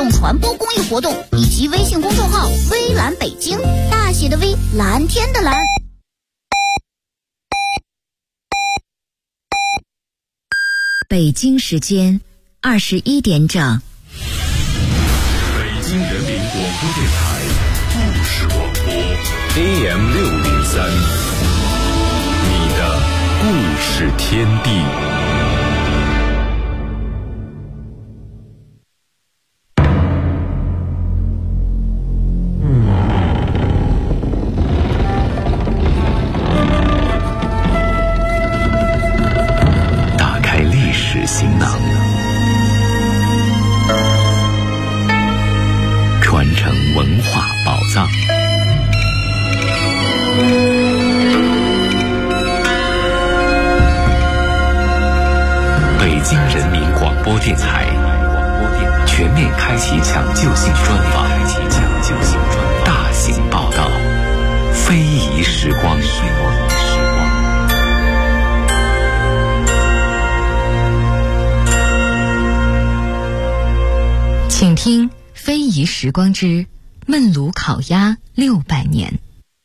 动传播公益活动，以及微信公众号微蓝北京，大写的微，蓝天的蓝。 北京时间21点整。 北京人民广播电台故事广播 AM603，你的故事天地。打开历史行囊，传承文化宝藏。北京人民广播电台全面开启抢救性专访，大型报道，非遗时光。 请听非遗时光之焖炉烤鸭600年。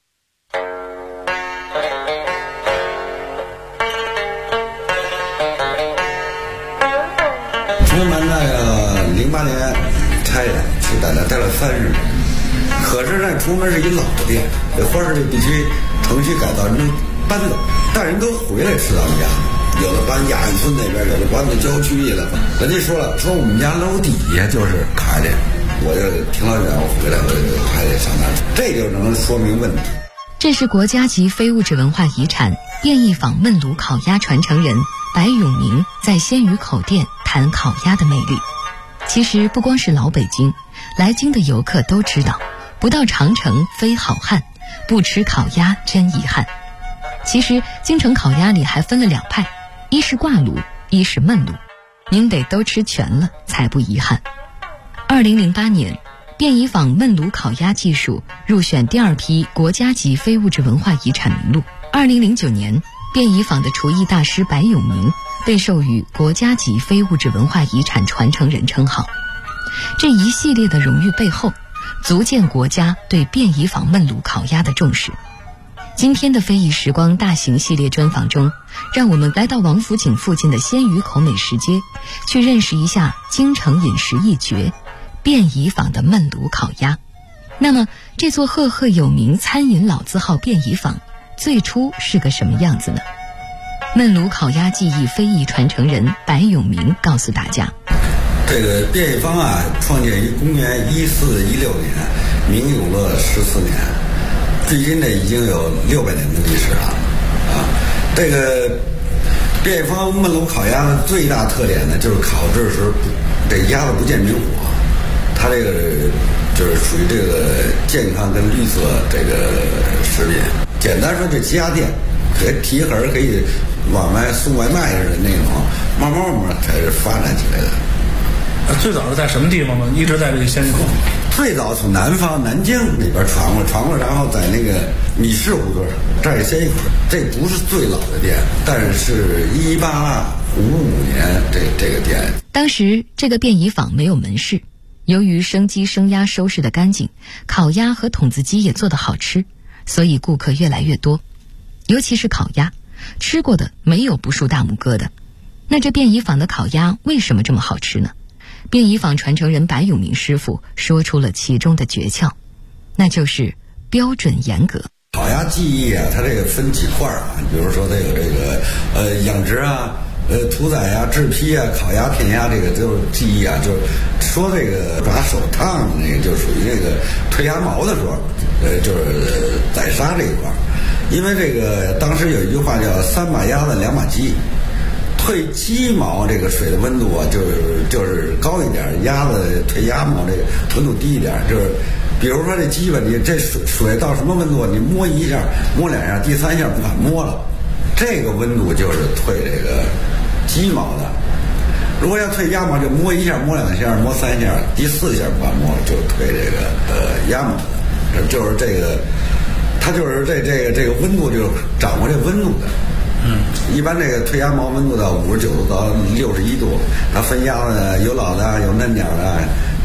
我们那个08年开的，是在那待了3日。可是那出门是一老店，这花市必须城区改造，人搬了，但人都回来吃咱们家。有的搬亚运村那边，有的搬到郊区去了。人家说了，说我们家楼底下就是开的，我就挺老远，我回来我就还得上那儿，这就能说明问题。 这是国家级非物质文化遗产便宜坊焖炉烤鸭传承人白永明在鲜鱼口店谈烤鸭的魅力。其实不光是老北京，来京的游客都知道，不到长城非好汉，不吃烤鸭真遗憾。其实京城烤鸭里还分了2派，一是挂炉，一是焖炉，您得都吃全了才不遗憾。2008年，便宜坊焖炉烤鸭技术入选第2批国家级非物质文化遗产名录。2009年，便宜坊的厨艺大师白永明被授予国家级非物质文化遗产传承人称号。这一系列的荣誉背后，足见国家对便宜坊焖炉烤鸭的重视。今天的非遗时光大型系列专访中，让我们来到王府井附近的鲜鱼口美食街，去认识一下京城饮食一绝便宜坊的焖炉烤鸭。那么这座赫赫有名餐饮老字号便宜坊最初是个什么样子呢？焖炉烤鸭技艺非遗传承人白永明告诉大家， 这个便宜坊啊，创建于公元1416年，明永乐14年，距今呢已经有600年的历史了啊。这个便宜坊焖炉烤鸭的最大特点呢，就是烤制时这鸭子不见明火，它这个就是属于这个健康跟绿色这个食品。简单说，这家店可以提盒可以往外送外卖似的那种，慢慢才是发展起来的。 最早是在什么地方呢？一直在这个鲜鱼口。 最早从南方南京那边传过，然后在那个米市胡同这儿鲜鱼口。这不是最老的店，但是1855年这个店。 当时这个便宜坊没有门市，由于生鸡生鸭收拾得干净，烤鸭和筒子鸡也做得好吃，所以顾客越来越多。尤其是烤鸭，吃过的没有不竖大拇哥的。那这便宜坊的烤鸭为什么这么好吃呢？便宜坊传承人白永明师傅说出了其中的诀窍，那就是标准严格。 烤鸭技艺啊，它这个分几块啊，比如说它有这个养殖啊、屠宰啊、制坯啊、烤鸭、片鸭，这个都是技艺啊。就是说这个抓手烫那个，就属于这个退鸭毛的时候，就是宰杀这一块。因为这个当时有一句话叫3把鸭子2把鸡。退鸡毛这个水的温度啊，就是高一点，鸭子退鸭毛这个温度低一点。就是比如说这鸡吧，你这水到什么温度，你摸1下摸2下，第3下不敢摸了，这个温度就是退这个鸡毛的。如果要退鸭毛，就摸1下摸2下摸3下，第4下不敢摸了，就退这个鸭毛的。就是这个它就是这个温度，就掌握这温度的。一般这个退鸭毛温度到59度到61度，它分鸭子有老的有嫩鸟的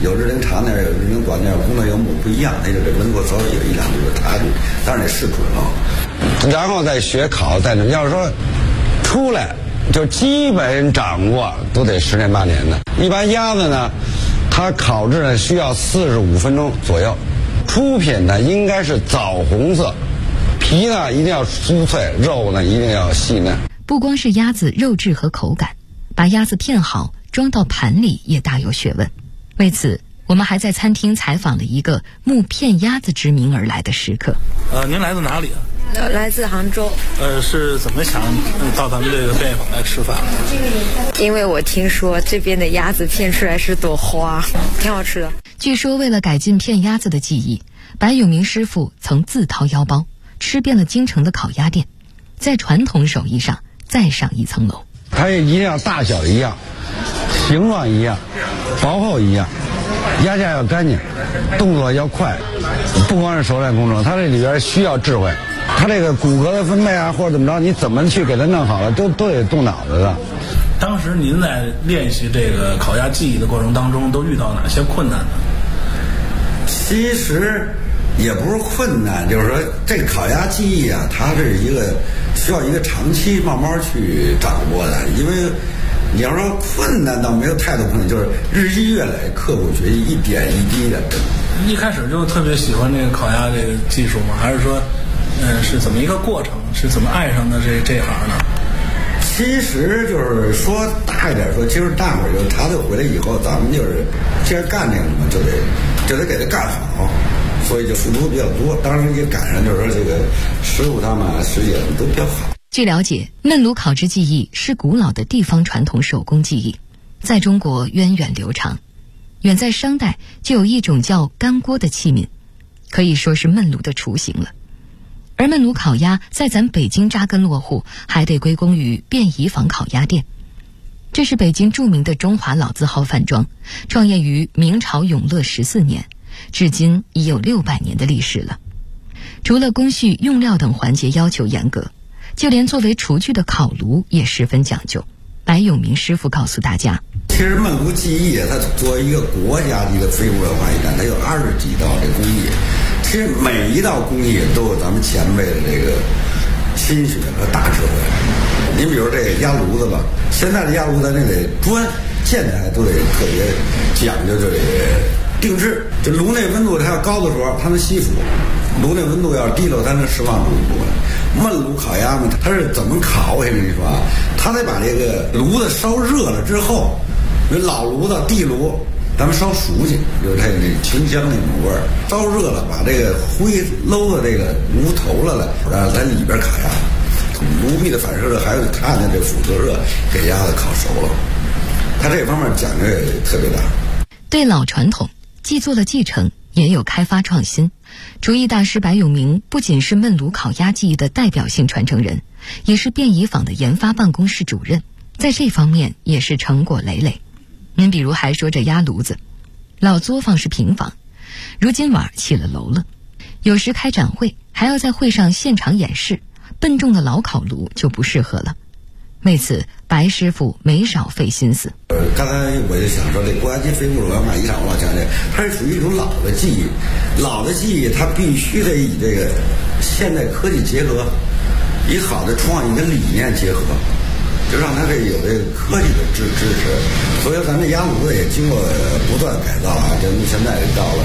有日龄长点，有日龄短点，功能有不一样，那就这温度稍微有1-2度的差距，但是得试准了，然后再学考，再要是说出来就基本掌握都得10年8年的。一般鸭子呢，它烤制呢需要45分钟左右，出品呢应该是枣红色，皮呢一定要酥脆，肉呢一定要细嫩。 不光是鸭子肉质和口感，把鸭子片好装到盘里也大有学问。为此，我们还在餐厅采访了一个慕片鸭子之名而来的食客。 您来自哪里啊？ 来自杭州。 是怎么想到咱们这个便宜坊来吃饭？ 因为我听说这边的鸭子片出来是朵花，挺好吃的。 据说为了改进片鸭子的技艺，白永明师傅曾自掏腰包，吃遍了京城的烤鸭店，在传统手艺上再上一层楼。 它也一定要大小一样，形状一样，薄厚一样，鸭架要干净，动作要快，不光是熟练工种，它这里边需要智慧。它这个骨骼的分配啊，或者怎么着，你怎么去给它弄好了，都得动脑子的。 当时您在练习这个烤鸭技艺的过程当中，都遇到哪些困难呢？ 其实也不是困难，就是说这个烤鸭技艺啊，它是一个需要一个长期慢慢去掌握的。因为你要说困难倒没有太多困难，就是日积月累，刻苦学习，一点一滴的。 一开始就特别喜欢这个烤鸭这个技术吗？还是说，是怎么一个过程？是怎么爱上的这行呢？ 其实就是说大一点说，其实大伙儿就他就回来以后，咱们就是既然干这个嘛，就得给他干好，所以就付出比较多。当然也赶上就是说这个师傅他们师姐都比较好。 据了解，焖炉烤制技艺是古老的地方传统手工技艺，在中国源远流长。远在商代就有一种叫干锅的器皿，可以说是焖炉的雏形了。而焖炉烤鸭在咱北京扎根落户，还得归功于便宜坊烤鸭店。这是北京著名的中华老字号饭庄，创业于明朝永乐14年，至今已有600年的历史了。除了工序、用料等环节要求严格，就连作为厨具的烤炉也十分讲究。白永明师傅告诉大家， 其实焖炉技艺它作为一个国家的一个非物质文化遗产，它有20几道这工艺。其实每一道工艺都有咱们前辈的这个心血和大智慧。您比如这个压炉子吧，现在的压炉子那得砖建材都得特别讲究，就得定制。就炉内温度它要高的时候，它能吸附；炉内温度要低了，它能释放出一部分。焖炉烤鸭嘛，它是怎么烤？我跟你说啊，它得把这个炉子烧热了之后，有老炉子、地炉。咱们烧熟去，有它那清香那种味儿。烧热了，把这个灰搂到这个炉头了，然后在里边烤鸭。炉壁的反射热还有它的这辐射热，给鸭子烤熟了。它这方面讲究也特别大。 对老传统既做了继承，也有开发创新。厨艺大师白永明不仅是焖炉烤鸭技艺的代表性传承人，也是便宜坊的研发办公室主任，在这方面也是成果累累。您比如还说这鸭炉子，老作坊是平房，如今晚起了楼了，有时开展会还要在会上现场演示，笨重的老烤炉就不适合了。为此，白师傅没少费心思。 刚才我就想说，这国家级非物质文化遗产，我老强调，它是属于一种老的技艺。老的技艺，它必须得以这个现代科技结合，以好的创意跟理念结合。就让它这有这个科技的支持，所以咱们鸭炉子也经过不断改造啊，就现在到了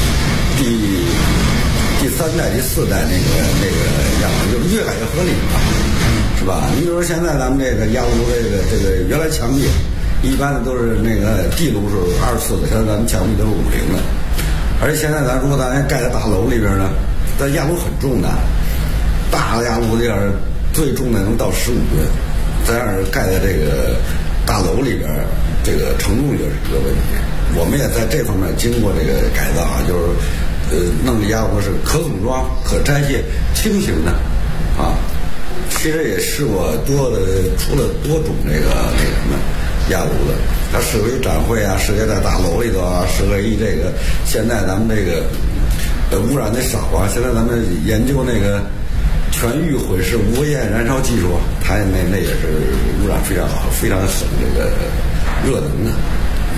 第3代、第4代那个样子，就是越改越合理嘛，是吧？你比如说现在咱们这个鸭炉这个原来墙壁一般的都是那个地炉是24的，现在咱们墙壁都是50的，而且现在如果咱盖在大楼里边呢，咱鸭炉很重的，大的鸭炉子要是最重的能到15吨。这样盖在这个大楼里边，这个承重就是一个问题。我们也在这方面经过这个改造啊，就是弄的鸭炉是可组装、可拆卸、轻型的啊。其实也试过出了多种那什么鸭炉子，它适合于展会啊，适合在大楼里头啊，适合于这个现在咱们这个污染的少啊。现在咱们研究那个。全域混式无危焰燃烧技术，它那也是污染非常好，非常省这个热能的。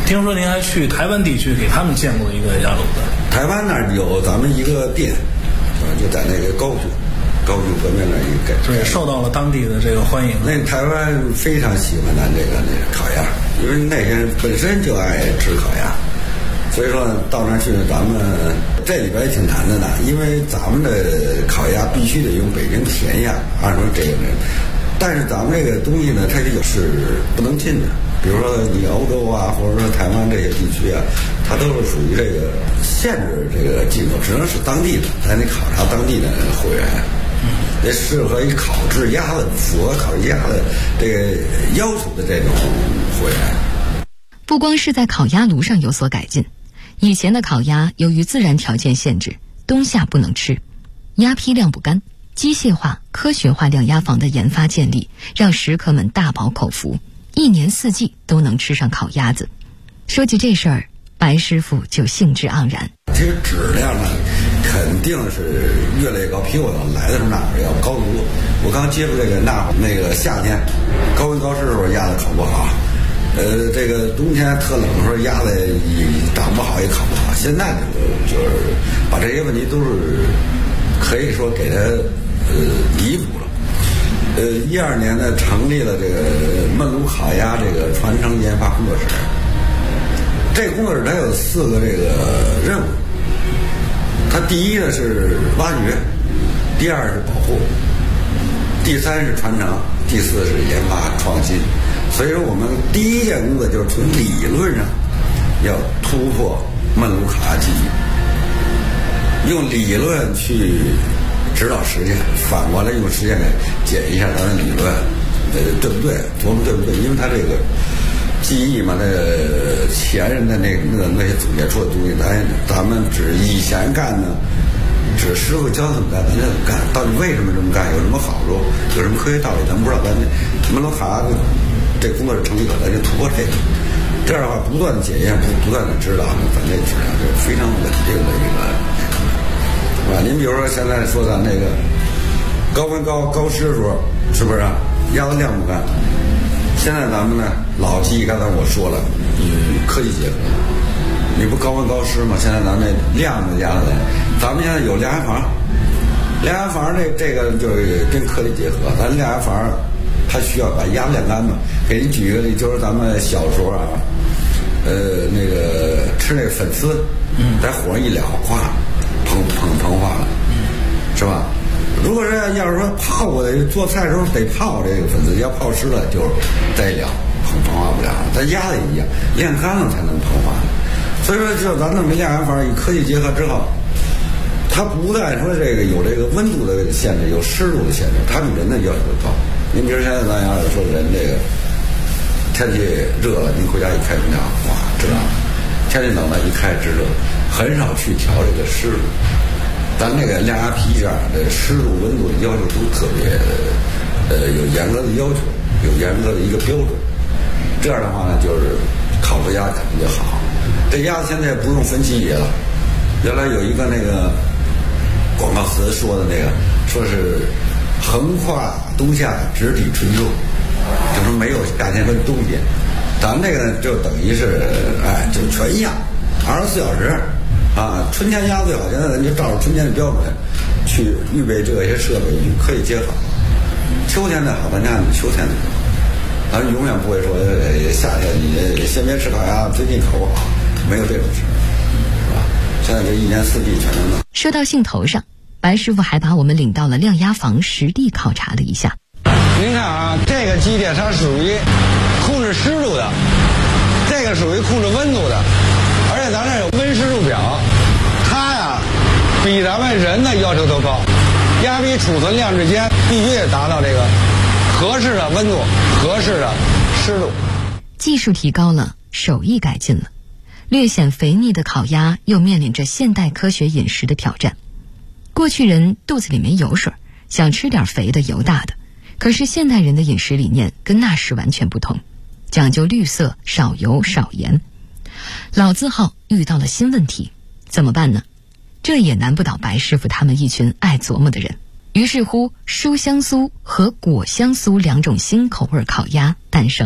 听说您还去台湾地区给他们建过一个鸭炉子。 台湾那儿有咱们一个店，就在那个高雄革命那儿一个， 对，受到了当地的这个欢迎。 那台湾非常喜欢咱这个烤鸭，因为那些人本身就爱吃烤鸭，所以说到那儿去，咱们这里边也挺难的呢，因为咱们的烤鸭必须得用北京甜鸭，按说这个人，但是咱们这个东西呢，它是不能进的。比如说你欧洲啊，或者说台湾这些地区啊，它都是属于这个限制这个进口，只能是当地的，咱得考察当地的会员。也适合于烤制鸭的，符合烤制鸭的这个要求的这种会员。 不光是在烤鸭炉上有所改进，以前的烤鸭由于自然条件限制，冬夏不能吃，鸭坯晾不干，机械化、科学化晾鸭房的研发建立，让食客们大饱口福，一年四季都能吃上烤鸭子。说起这事儿，白师傅就兴致盎然。 其实质量呢，肯定是越来越高，比我来的时候那会儿要高得多。我刚接触这个那个夏天高温高湿的时候，鸭子烤不好。这个冬天特冷的时候，鸭子长不好也烤不好。现在就是把这些问题都是可以说给它弥补了。12年呢，成立了这个焖炉烤鸭这个传承研发工作室。这个工作室它有4个这个任务。它第一呢是挖掘，第二是保护，第三是传承，第四是研发创新。所以说我们第一件工作就是从理论上要突破焖炉烤鸭技艺，用理论去指导实践，反过来用实践来检一下咱的理论对不对，琢磨对不对，因为它这个记忆嘛，那个前人的那些总结出的东西，咱们只以前干呢，只师傅教怎么干，咱就怎么干。到底为什么这么干，有什么好处，有什么科学道理，咱不知道。咱焖炉烤鸭这工作是成立了，咱就突破这个。这样的话，不断的检验，不断的指导，咱这质量就是非常稳定的一个，是吧？您比如说现在说咱那个高温高湿的时候，是不是鸭子晾不干？现在咱们呢，老技艺刚才我说了，与科技结合，你不高温高湿吗？现在咱们晾的鸭子，咱们现在有晾鸭房，晾鸭房这个就是跟科技结合。咱晾鸭房，它需要把鸭晾干嘛。给你举一个例，就是咱们小时候啊，那个吃那个粉丝，在火上一燎，哗，膨化了，是吧？如果是要是说泡过的，做菜的时候得泡这个粉丝，要泡湿了就再燎，膨化不了。咱鸭子也一样，晾干了才能膨化。所以说，就咱弄这晾鸭房，与科技结合之后，它不但说这个有这个温度的限制，有湿度的限制，它比人的要求高。您比如现在咱要是说人这个天气热了，您回家一开空调，哇，知道了；天气冷了，一开制热，很少去调这个湿度。咱那个晾鸭皮上的湿度、温度的要求都特别，有严格的要求，有严格的一个标准。这样的话呢，就是烤出鸭肯定就好。这鸭子现在不用分季节了，原来有一个那个广告词说的那个，说是横跨冬夏，直抵春秋，就是没有夏天跟冬天。咱们这个呢，就等于是就全一样，24小时。春天鸭最好，现在咱就照着春天的标准去预备这些设备，可以接好。秋天的好，咱看秋天的好，咱永远不会说夏天你先别吃烤鸭，最近烤不好，没有这种事，是吧？现在就一年四季全能弄。 说到兴头上，白师傅还把我们领到了晾鸭房实地考察了一下。 您看啊，这个机械它属于控制湿度的，这个属于控制温度的，而且咱这有温湿度表，它呀比咱们人的要求都高。鸭皮储存晾制间必须得达到这个合适的温度、合适的湿度。 技术提高了，手艺改进了，略显肥腻的烤鸭又面临着现代科学饮食的挑战。过去人肚子里没油水，想吃点肥的油大的，可是现代人的饮食理念跟那时完全不同，讲究绿色、少油、少盐。老字号遇到了新问题，怎么办呢？这也难不倒白师傅他们一群爱琢磨的人。于是乎，书香酥和果香酥两种新口味烤鸭诞生了。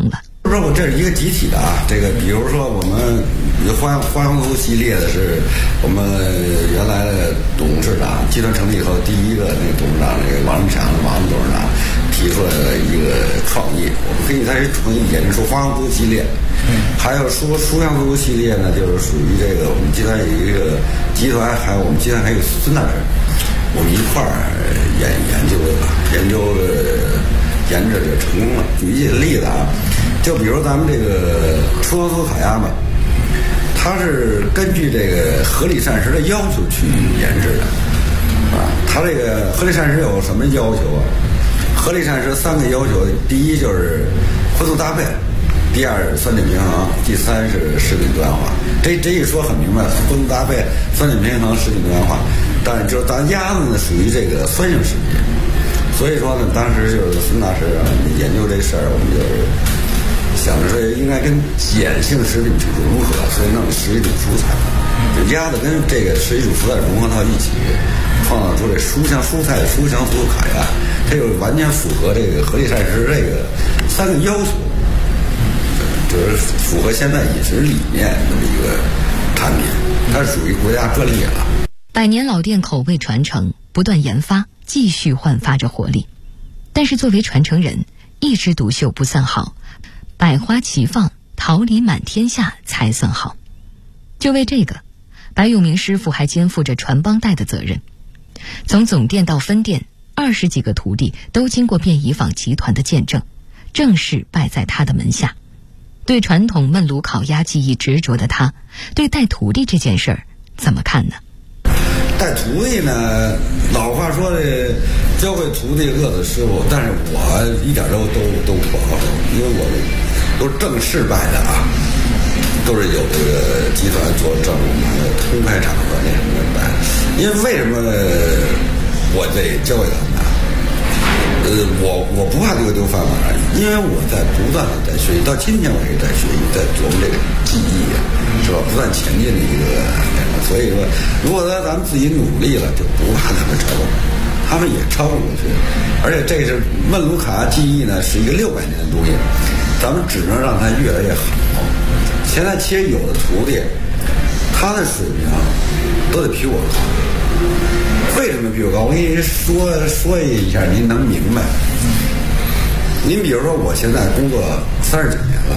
不是我这是一个集体的啊，这个比如说我们花样族系列的是我们原来的董事长，集团成立以后第一个那个董事长那个王强董事长提出来的一个创意，我们可以在这创意演出花样族系列。还有说书样族系列呢，就是属于这个我们集团有一个集团，还有我们集团还有孙大师，我们一块儿研究研制就成功了。举几个例子啊，就比如咱们这个出洋酥烤鸭嘛，它是根据这个合理膳食的要求去研制的啊。它这个合理膳食有什么要求啊？合理膳食3个要求，第一就是荤素搭配，第二酸碱平衡，第三是食品多样化。这一说很明白，荤素搭配、酸碱平衡、食品多样化。但是就是咱鸭子呢属于这个酸性食品，所以说呢，当时就是孙大师研究这事儿，我们就是想着说应该跟碱性食品去融合，所以弄11种蔬菜，就鸭子跟这个11种蔬菜融合到一起，创造出这书香酥烤鸭，这就完全符合这个合理膳食这个3个要求，就是符合现在饮食理念这么一个产品，它是属于国家专利了。 100年老店口味传承，不断研发，继续焕发着活力。但是作为传承人，一枝独秀不算好，百花齐放，桃李满天下才算好。就为这个，白永明师傅还肩负着传帮带的责任。从总店到分店，20几个徒弟都经过便宜坊集团的见证，正式拜在他的门下。对传统焖炉烤鸭技艺执着的他，对带徒弟这件事儿怎么看呢？ 带徒弟呢，老话说的教会徒弟饿死师傅，但是我一点都不好受，因为我都是正式拜的啊，都是有这个集团做正务，公开场合那什么的拜。因为什么我得教会他们呢？我不怕丢饭碗，因为我在不断的在学习，到今天我也在学习，在琢磨这个技艺啊，是吧？不断前进的一个，所以说，如果说咱们自己努力了，就不怕他们超过，他们也超过去。而且这是焖炉烤鸭技艺呢，是一个600年的东西，咱们只能让它越来越好。现在其实有的徒弟，他的水平都得比我高。为什么比我高？我给你说一下，您能明白。您比如说，我现在工作39年了，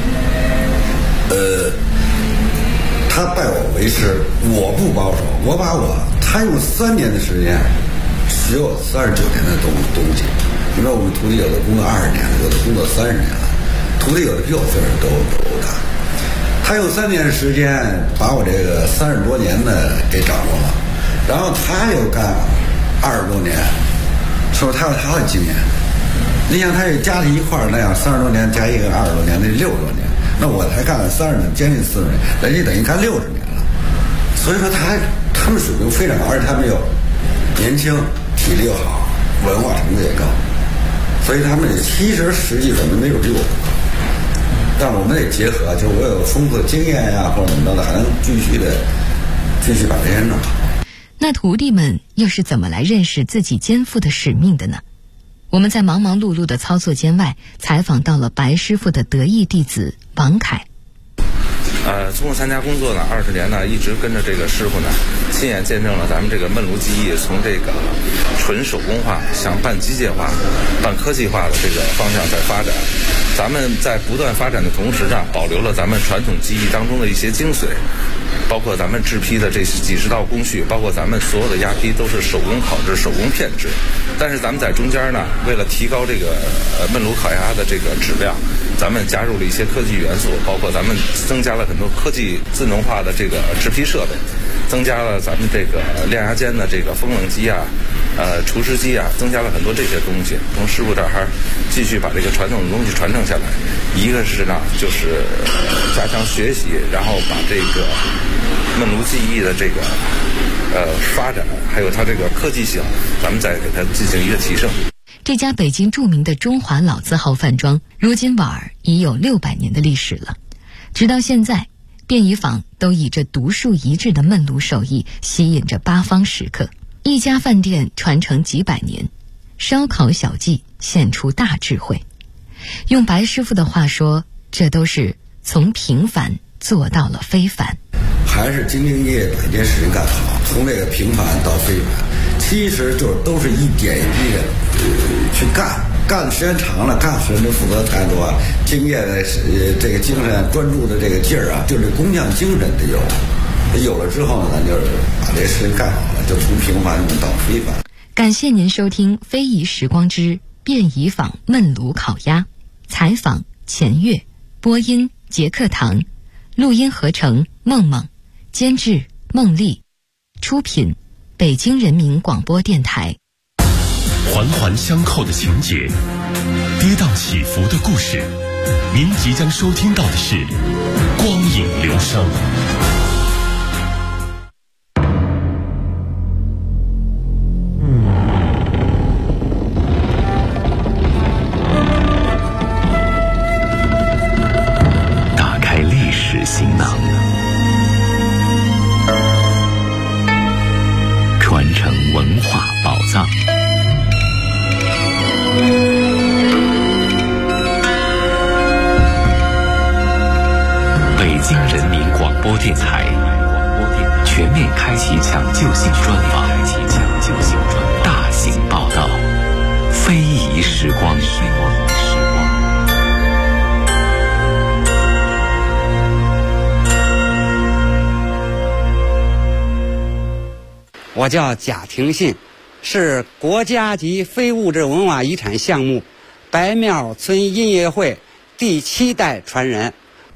他拜我为师，我不保守，他用3年的时间学我39年的东西。你说我们徒弟有的工作20年了，有的工作30年了，徒弟有的比我岁数都大。他用3年的时间把我这个30多年的给掌握了。然后他又干20多年，是不是他有他的经验？你想他也加在一块儿那样30多年加一个20多年，那60多年，那我才干了30年，将近40年，人家等于干60年了。所以说他们水平非常高，而且他们又年轻，体力又好，文化程度也高，所以他们其实实际上没有比我高。但我们得结合，就是我有丰富的经验呀，或者怎么着的，还能继续把这些弄好。 那徒弟们又是怎么来认识自己肩负的使命的呢？我们在忙忙碌碌的操作间外，采访到了白师傅的得意弟子王凯。 通过参加工作呢20年呢，一直跟着这个师傅呢，亲眼见证了咱们这个焖炉技艺从这个纯手工化向半机械化、半科技化的这个方向在发展。咱们在不断发展的同时呢，保留了咱们传统技艺当中的一些精髓，包括咱们制坯的这几十道工序，包括咱们所有的鸭坯都是手工烤制、手工片制。但是咱们在中间呢，为了提高这个焖炉烤鸭的这个质量，咱们加入了一些科技元素，包括咱们增加了很多科技智能化的这个制坯设备，增加了咱们这个晾鸭间的这个风冷机啊、除湿机啊，增加了很多这些东西。从师傅这儿继续把这个传统的东西传承下来，一个是呢就是加强学习，然后把这个焖炉技艺的这个发展，还有它这个科技性，咱们再给它进行一个提升。 这家北京著名的中华老字号饭庄，如今碗儿已有600年的历史了。直到现在，便宜坊都以这独树一帜的焖炉手艺吸引着八方食客。一家饭店传承几百年，烧烤小技献出大智慧。用白师傅的话说， 这都是从平凡做到了非凡。 还是兢兢业业把一件事情干好，从这个平凡到非凡，其实都是一点一滴的去干。干的时间长了，干时间就负责太多，敬业的这个精神，专注的这个劲儿啊，就是工匠精神得有了之后呢，咱就是把这事情干好了，就从平凡到非凡。 感谢您收听《非遗时光之便宜坊焖炉烤鸭》，采访钱月，播音杰克堂，录音合成梦梦，监制孟丽，出品北京人民广播电台。 环环相扣的情节，跌宕起伏的故事，您即将收听到的是光影流声。打开历史行囊，传承文化宝藏。北京人民广播电台全面开启抢救性专访，大型报道，非遗时光。 我叫贾廷信，是国家级非物质文化遗产项目白庙村音乐会第7代传人。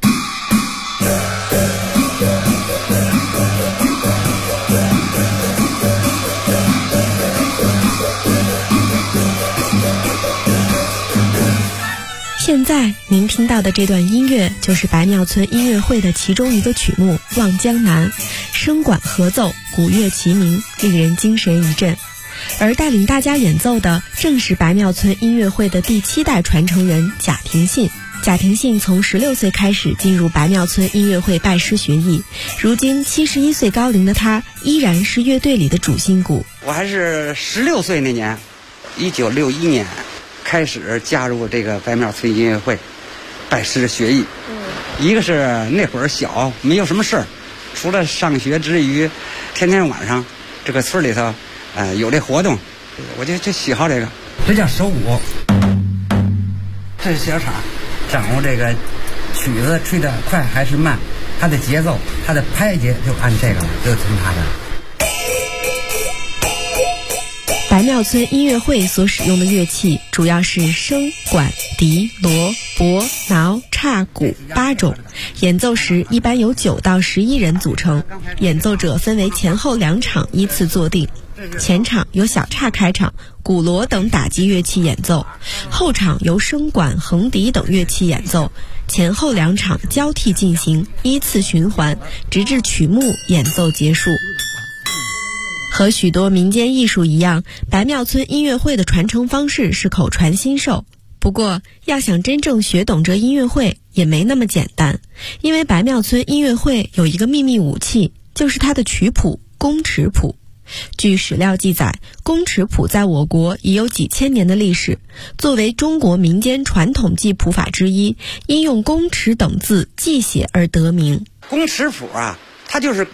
现在您听到的这段音乐就是白庙村音乐会的其中一个曲目《望江南》，声管合奏，鼓乐齐鸣，令人精神一振。而带领大家演奏的正是白庙村音乐会的第7代传承人贾廷信。贾廷信从16岁开始进入白庙村音乐会拜师学艺，如今71岁高龄的他依然是乐队里的主心骨。 我还是16岁那年，1961年开始加入这个白庙村音乐会拜师学艺。一个是那会儿小，没有什么事儿，除了上学之余，天天晚上这个村里头有这活动，我就喜好这个。这叫手鼓，这是小场，掌握这个曲子吹得快还是慢，它的节奏，它的拍节就按这个了，就听它的。 白庙村音乐会所使用的乐器主要是笙、管、笛、锣、钹、挠、叉、鼓8种，演奏时一般由9到11人组成，演奏者分为前后2场依次坐定。前场由小叉开场，鼓锣等打击乐器演奏，后场由笙管、横笛等乐器演奏，前后2场交替进行，依次循环，直至曲目演奏结束。和许多民间艺术一样，白庙村音乐会的传承方式是口传心授。不过，要想真正学懂这音乐会也没那么简单，因为白庙村音乐会有一个秘密武器，就是它的曲谱宫尺谱。据史料记载，宫尺谱在我国已有几千年的历史，作为中国民间传统记谱法之一，因用宫尺等字记写而得名。 宫尺谱啊，它就是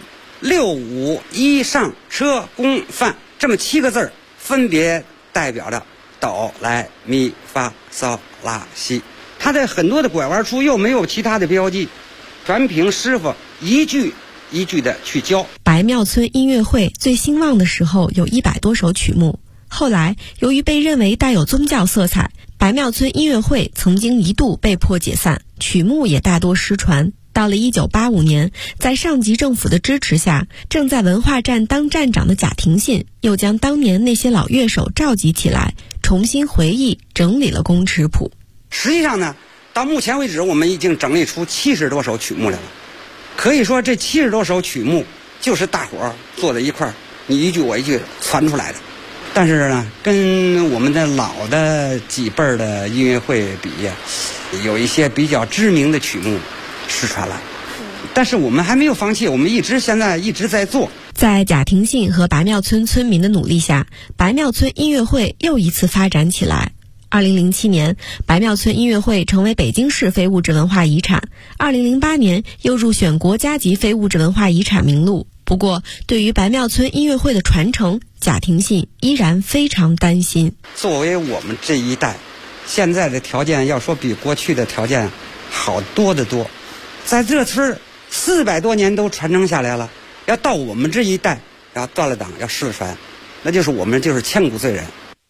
6、5、1上车宫范这么7个字儿，分别代表着哆来咪发嗦拉西。它的很多的拐弯处又没有其他的标记，全凭师傅一句一句的去教。 白庙村音乐会最兴旺的时候有100多首曲目，后来由于被认为带有宗教色彩，白庙村音乐会曾经一度被迫解散，曲目也大多失传。到了1985年，在上级政府的支持下，正在文化站当站长的贾廷信又将当年那些老乐手召集起来，重新回忆整理了宫尺谱。 实际上呢，到目前为止我们已经整理出70多首曲目来了。可以说这70多首曲目就是大伙儿坐在一块儿，你一句我一句传出来的。但是呢，跟我们的老的几辈儿的音乐会比，有一些比较知名的曲目失传了。但是我们还没有放弃，我们现在一直在做。 在贾廷信和白庙村村民的努力下，白庙村音乐会又一次发展起来。 2007年，白庙村音乐会成为北京市非物质文化遗产，2008年又入选国家级非物质文化遗产名录。不过，对于白庙村音乐会的传承，贾廷信依然非常担心。 作为我们这一代，现在的条件要说比过去的条件好多得多，在这村400多年都传承下来了，要到我们这一代要断了档，要失传，那就是我们就是千古罪人。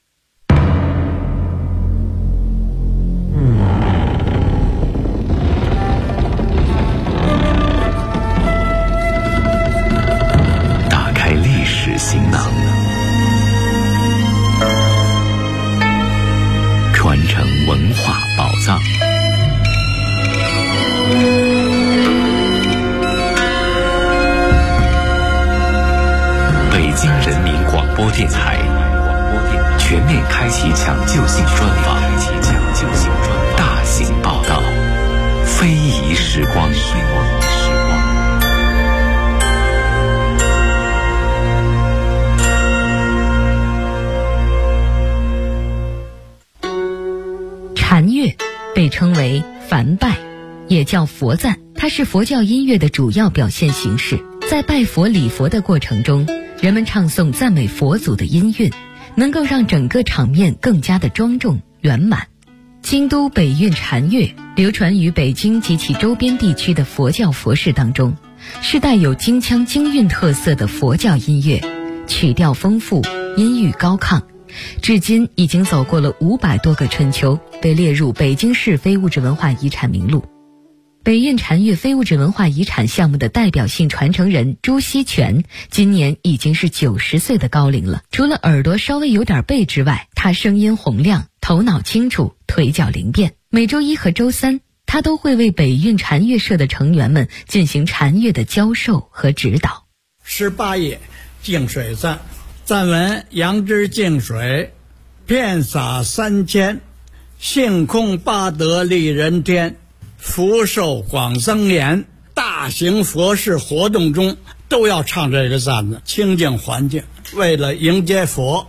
打开历史行囊，传承文化宝藏。北京人民广播电台全面开启抢救性专访，大型报道，非遗时光。 禅乐被称为梵拜，也叫佛赞，它是佛教音乐的主要表现形式。在拜佛礼佛的过程中，人们唱诵赞美佛祖的音韵，能够让整个场面更加的庄重圆满。京都北韵禅乐流传于北京及其周边地区的佛教佛事当中，是带有京腔京韵特色的佛教音乐，曲调丰富，音域高亢，至今已经走过了500多个春秋，被列入北京市非物质文化遗产名录。北韵禅乐非物质文化遗产项目的代表性传承人朱锡全今年已经是90岁的高龄了。除了耳朵稍微有点背之外，他声音洪亮，头脑清楚，腿脚灵便。每周1和周3，他都会为北韵禅乐社的成员们进行禅乐的教授和指导。 18页净水赞，赞文：杨枝净水，遍洒3000，性空八德利人天，福寿广增延。大型佛事活动中都要唱这个赞子，清净环境，为了迎接佛。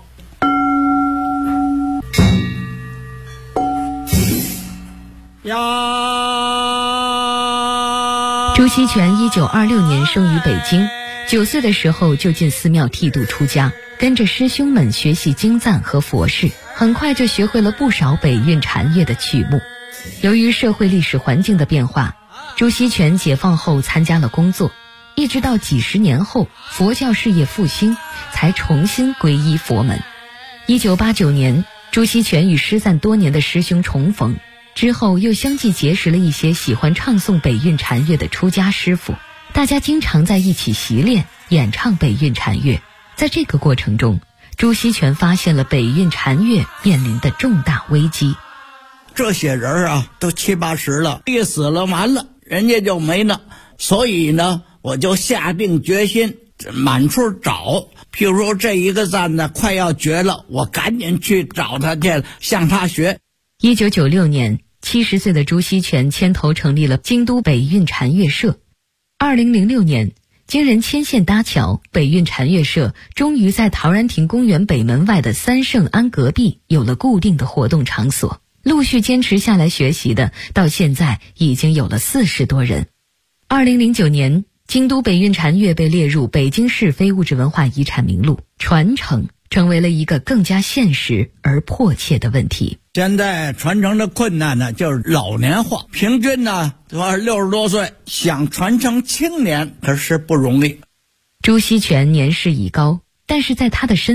朱锡全1926年生于北京，9岁的时候就进寺庙剃度出家，跟着师兄们学习经赞和佛事，很快就学会了不少北韵禅乐的曲目。由于社会历史环境的变化，朱锡全解放后参加了工作，一直到几十年后佛教事业复兴，才重新皈依佛门。1989年，朱锡全与失散多年的师兄重逢，之后又相继结识了一些喜欢唱诵北韵禅乐的出家师傅，大家经常在一起习练演唱北韵禅乐。在这个过程中，朱锡全发现了北韵禅乐面临的重大危机。 这些人啊，都70、80了，一死了完了，人家就没了。所以呢，我就下定决心满处找。譬如说这一个赞呢快要绝了，我赶紧去找他去，向他学。 1996年，70岁的朱锡全牵头成立了京都北韵禅乐社。2006年，经人牵线搭桥，北韵禅乐社终于在陶然亭公园北门外的三圣庵隔壁有了固定的活动场所。陆续坚持下来学习的，到现在已经有了40多人。2009年，京都北韵禅乐被列入北京市非物质文化遗产名录，传承成为了一个更加现实而迫切的问题。 现在传承的困难呢，就是老年化，平均呢60多岁，想传承青年可是不容易。 朱锡全年事已高，但是在他的身